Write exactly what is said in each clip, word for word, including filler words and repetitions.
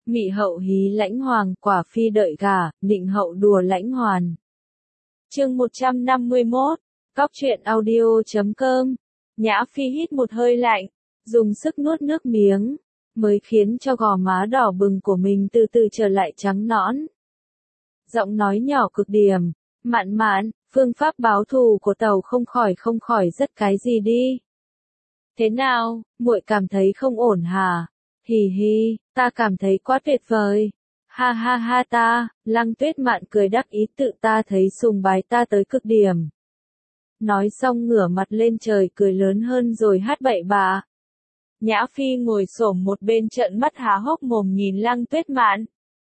Mị hậu hí lãnh hoàng, quả phi đợi gả, nịnh hậu đùa lãnh hoàn. Chương một trăm năm mươi mốt, Cóc truyện audio chấm com. Nhã Phi hít một hơi lạnh, dùng sức nuốt nước miếng, mới khiến cho gò má đỏ bừng của mình từ từ trở lại trắng nõn. Giọng nói nhỏ cực điểm, mạn mạn, phương pháp báo thù của tàu không khỏi không khỏi rất cái gì đi. Thế nào, muội cảm thấy không ổn hả? Hì hì, ta cảm thấy quá tuyệt vời. Ha ha ha ta, Lăng Tuyết Mạn cười đắc ý tự ta thấy sùng bái ta tới cực điểm. Nói xong ngửa mặt lên trời cười lớn hơn rồi hát bậy bạ. Nhã Phi ngồi xổm một bên trợn mắt há hốc mồm nhìn Lăng Tuyết Mạn.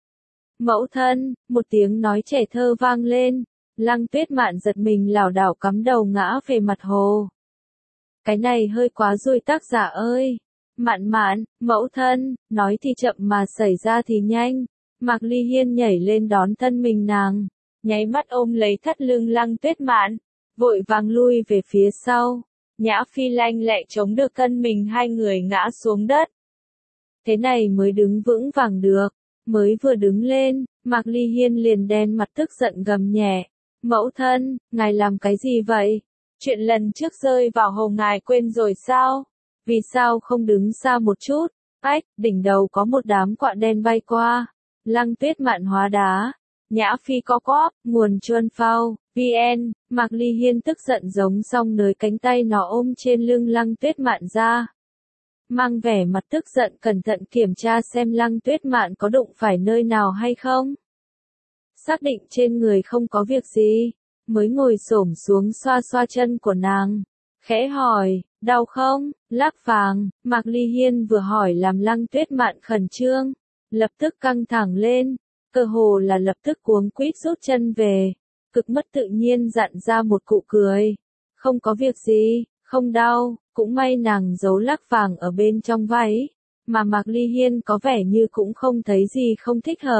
Mẫu thân, một tiếng nói trẻ thơ vang lên, Lăng Tuyết Mạn giật mình lảo đảo cắm đầu ngã về mặt hồ. Cái này hơi quá rồi tác giả ơi. Mạn mạn, mẫu thân, nói thì chậm mà xảy ra thì nhanh. Mạc Ly Hiên nhảy lên đón thân mình nàng, nháy mắt ôm lấy thắt lưng Lăng Tuyết Mạn, vội vàng lui về phía sau. Nhã Phi lanh lẹ chống được thân mình hai người ngã xuống đất. Thế này mới đứng vững vàng được, mới vừa đứng lên, Mạc Ly Hiên liền đen mặt tức giận gầm nhẹ. Mẫu thân, ngài làm cái gì vậy? Chuyện lần trước rơi vào hồ ngài quên rồi sao? Vì sao không đứng xa một chút? Ách, đỉnh đầu có một đám quạ đen bay qua. Lăng Tuyết Mạn hóa đá. Nhã Phi co quắp, nguồn chuân phao, vn, Mạc Ly Hiên tức giận giống xong nới cánh tay nó ôm trên lưng Lăng Tuyết Mạn ra. Mang vẻ mặt tức giận cẩn thận kiểm tra xem Lăng Tuyết Mạn có đụng phải nơi nào hay không. Xác định trên người không có việc gì, mới ngồi xổm xuống xoa xoa chân của nàng. Khẽ hỏi, đau không? Lắc vàng, Mạc Ly Hiên vừa hỏi làm Lăng Tuyết Mạn khẩn trương, lập tức căng thẳng lên, cơ hồ là lập tức cuống quýt rút chân về, cực mất tự nhiên dặn ra một cụ cười. Không có việc gì, không đau, cũng may nàng giấu lắc vàng ở bên trong váy, mà Mạc Ly Hiên có vẻ như cũng không thấy gì không thích hợp.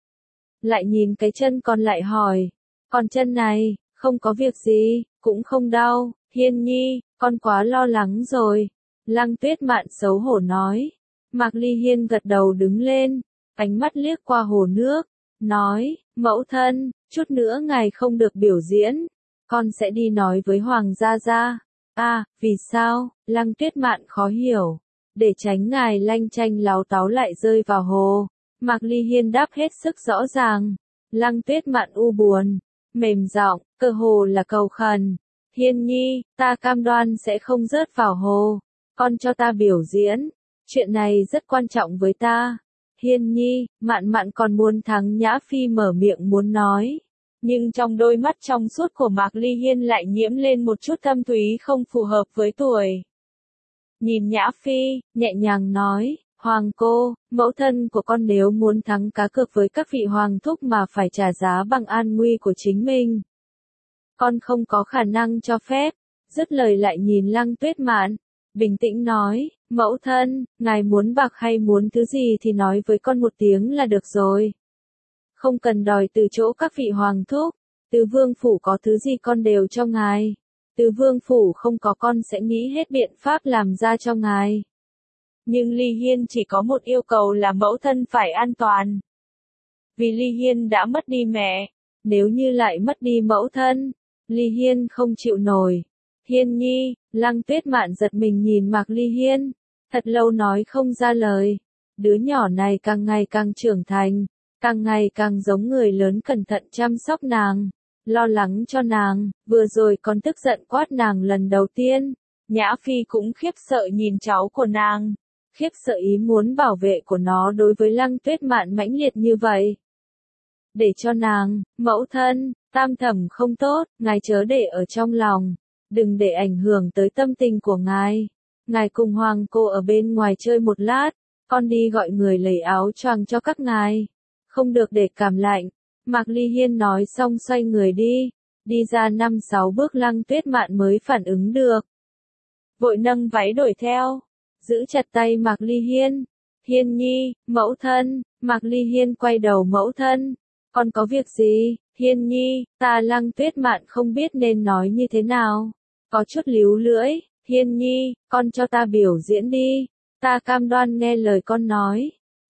Lại nhìn cái chân còn lại hỏi, còn chân này, không có việc gì, cũng không đau. Hiên nhi, con quá lo lắng rồi. Lăng Tuyết Mạn xấu hổ nói. Mạc Ly Hiên gật đầu đứng lên, ánh mắt liếc qua hồ nước, nói, mẫu thân, chút nữa ngài không được biểu diễn, con sẽ đi nói với Hoàng gia gia. À, vì sao? Lăng Tuyết Mạn khó hiểu. Để tránh ngài lanh chanh láo táo lại rơi vào hồ. Mạc Ly Hiên đáp hết sức rõ ràng. Lăng Tuyết Mạn u buồn, mềm giọng, cơ hồ là cầu khẩn. Hiên nhi, ta cam đoan sẽ không rớt vào hồ. Con cho ta biểu diễn. Chuyện này rất quan trọng với ta. Hiên nhi, Mạn Mạn còn muốn thắng. Nhã Phi mở miệng muốn nói. Nhưng trong đôi mắt trong suốt của Mạc Ly Hiên lại nhiễm lên một chút thâm thúy không phù hợp với tuổi. Nhìn Nhã Phi, nhẹ nhàng nói, Hoàng cô, mẫu thân của con nếu muốn thắng cá cược với các vị hoàng thúc mà phải trả giá bằng an nguy của chính mình. Con không có khả năng cho phép. Dứt lời lại nhìn Lăng Tuyết Mạn, bình tĩnh nói, mẫu thân, ngài muốn bạc hay muốn thứ gì thì nói với con một tiếng là được rồi. Không cần đòi từ chỗ các vị hoàng thúc, từ vương phủ có thứ gì con đều cho ngài. Từ vương phủ không có con sẽ nghĩ hết biện pháp làm ra cho ngài. Nhưng Ly Hiên chỉ có một yêu cầu là mẫu thân phải an toàn. Vì Ly Hiên đã mất đi mẹ, nếu như lại mất đi mẫu thân, Ly Hiên không chịu nổi. Hiên nhi, Lăng Tuyết Mạn giật mình nhìn Mạc Ly Hiên, thật lâu nói không ra lời. Đứa nhỏ này càng ngày càng trưởng thành, càng ngày càng giống người lớn cẩn thận chăm sóc nàng, lo lắng cho nàng, vừa rồi còn tức giận quát nàng lần đầu tiên. Nhã Phi cũng khiếp sợ nhìn cháu của nàng, khiếp sợ ý muốn bảo vệ của nó đối với Lăng Tuyết Mạn mãnh liệt như vậy. Để cho nàng, mẫu thân, tam thẩm không tốt, ngài chớ để ở trong lòng, đừng để ảnh hưởng tới tâm tình của ngài. Ngài cùng Hoàng cô ở bên ngoài chơi một lát, con đi gọi người lấy áo choàng cho các ngài, không được để cảm lạnh. Mạc Ly Hiên nói xong xoay người đi, đi ra năm sáu bước Lăng Tuyết Mạn mới phản ứng được. Vội nâng váy đuổi theo, giữ chặt tay Mạc Ly Hiên. Hiên nhi, mẫu thân. Mạc Ly Hiên quay đầu mẫu thân. Con có việc gì? Hiên nhi, ta Lăng Tuyết Mạn không biết nên nói như thế nào. Có chút líu lưỡi. Hiên nhi, con cho ta biểu diễn đi. Ta cam đoan nghe lời con nói.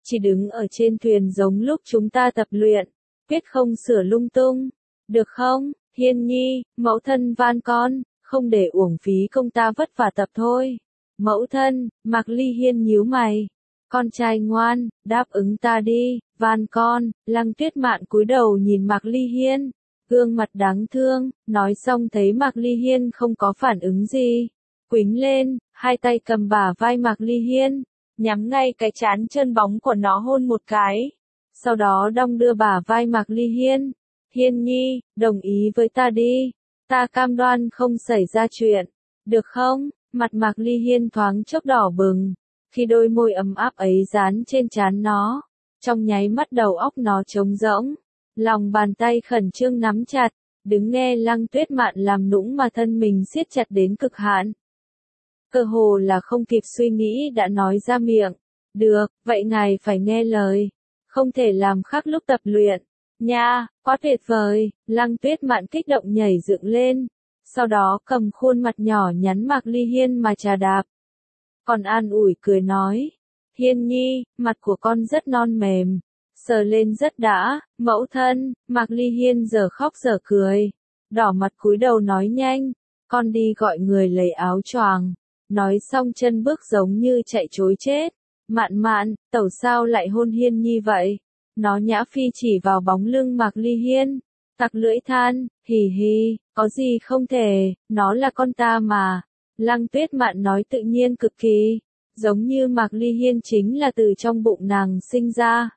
chỉ đứng ở trên thuyền giống lúc chúng ta tập luyện, quyết không sửa lung tung, được không, Hiên Nhi, mẫu thân van con, không để uổng phí công ta vất vả tập thôi. Mẫu thân, Mạc Ly Hiên nhíu mày. Con trai ngoan, đáp ứng ta đi, van con, Lăng Tuyết Mạn cúi đầu nhìn Mạc Ly Hiên, gương mặt đáng thương, nói xong thấy Mạc Ly Hiên không có phản ứng gì. Quýnh lên, hai tay cầm bả vai Mạc Ly Hiên, nhắm ngay cái trán trơn bóng của nó hôn một cái. Sau đó đong đưa bả vai Mạc Ly Hiên. Hiên Nhi, đồng ý với ta đi. Ta cam đoan không xảy ra chuyện. Được không? Mặt Mạc Ly Hiên thoáng chốc đỏ bừng. Khi đôi môi ấm áp ấy dán trên trán nó, trong nháy mắt đầu óc nó trống rỗng. Lòng bàn tay khẩn trương nắm chặt, đứng nghe Lăng Tuyết Mạn làm nũng mà thân mình siết chặt đến cực hạn. Cơ hồ là không kịp suy nghĩ đã nói ra miệng. Được, vậy ngài phải nghe lời. Không thể làm khác lúc tập luyện. Nha, quá tuyệt vời, Lăng Tuyết Mạn kích động nhảy dựng lên. Sau đó cầm khuôn mặt nhỏ nhắn Mạc Ly Hiên mà trà đạp. Còn an ủi cười nói. Hiên Nhi, mặt của con rất non mềm. Sờ lên rất đã, mẫu thân, Mạc Ly Hiên giờ khóc giờ cười. Đỏ mặt cúi đầu nói nhanh. Con đi gọi người lấy áo choàng. Nói xong chân bước giống như chạy trối chết. Mạn Mạn, tẩu sao lại hôn Hiên Nhi vậy? Nó nhã phi chỉ vào bóng lưng Mạc Ly Hiên. Tặc lưỡi than, hì hì, có gì không thể, nó là con ta mà. Lăng Tuyết Mạn nói tự nhiên cực kỳ, giống như Mạc Ly Hiên chính là từ trong bụng nàng sinh ra.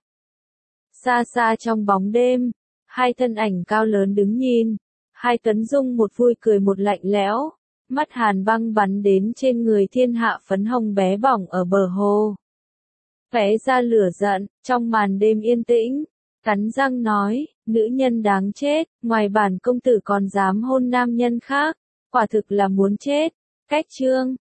Xa xa trong bóng đêm, hai thân ảnh cao lớn đứng nhìn, hai Tuấn Dung một vui cười một lạnh lẽo, mắt hàn băng bắn đến trên người thiên hạ phấn hồng bé bỏng ở bờ hồ. Vẽ ra lửa giận, trong màn đêm yên tĩnh, cắn răng nói, nữ nhân đáng chết, ngoài bản công tử còn dám hôn nam nhân khác, quả thực là muốn chết. Cách chương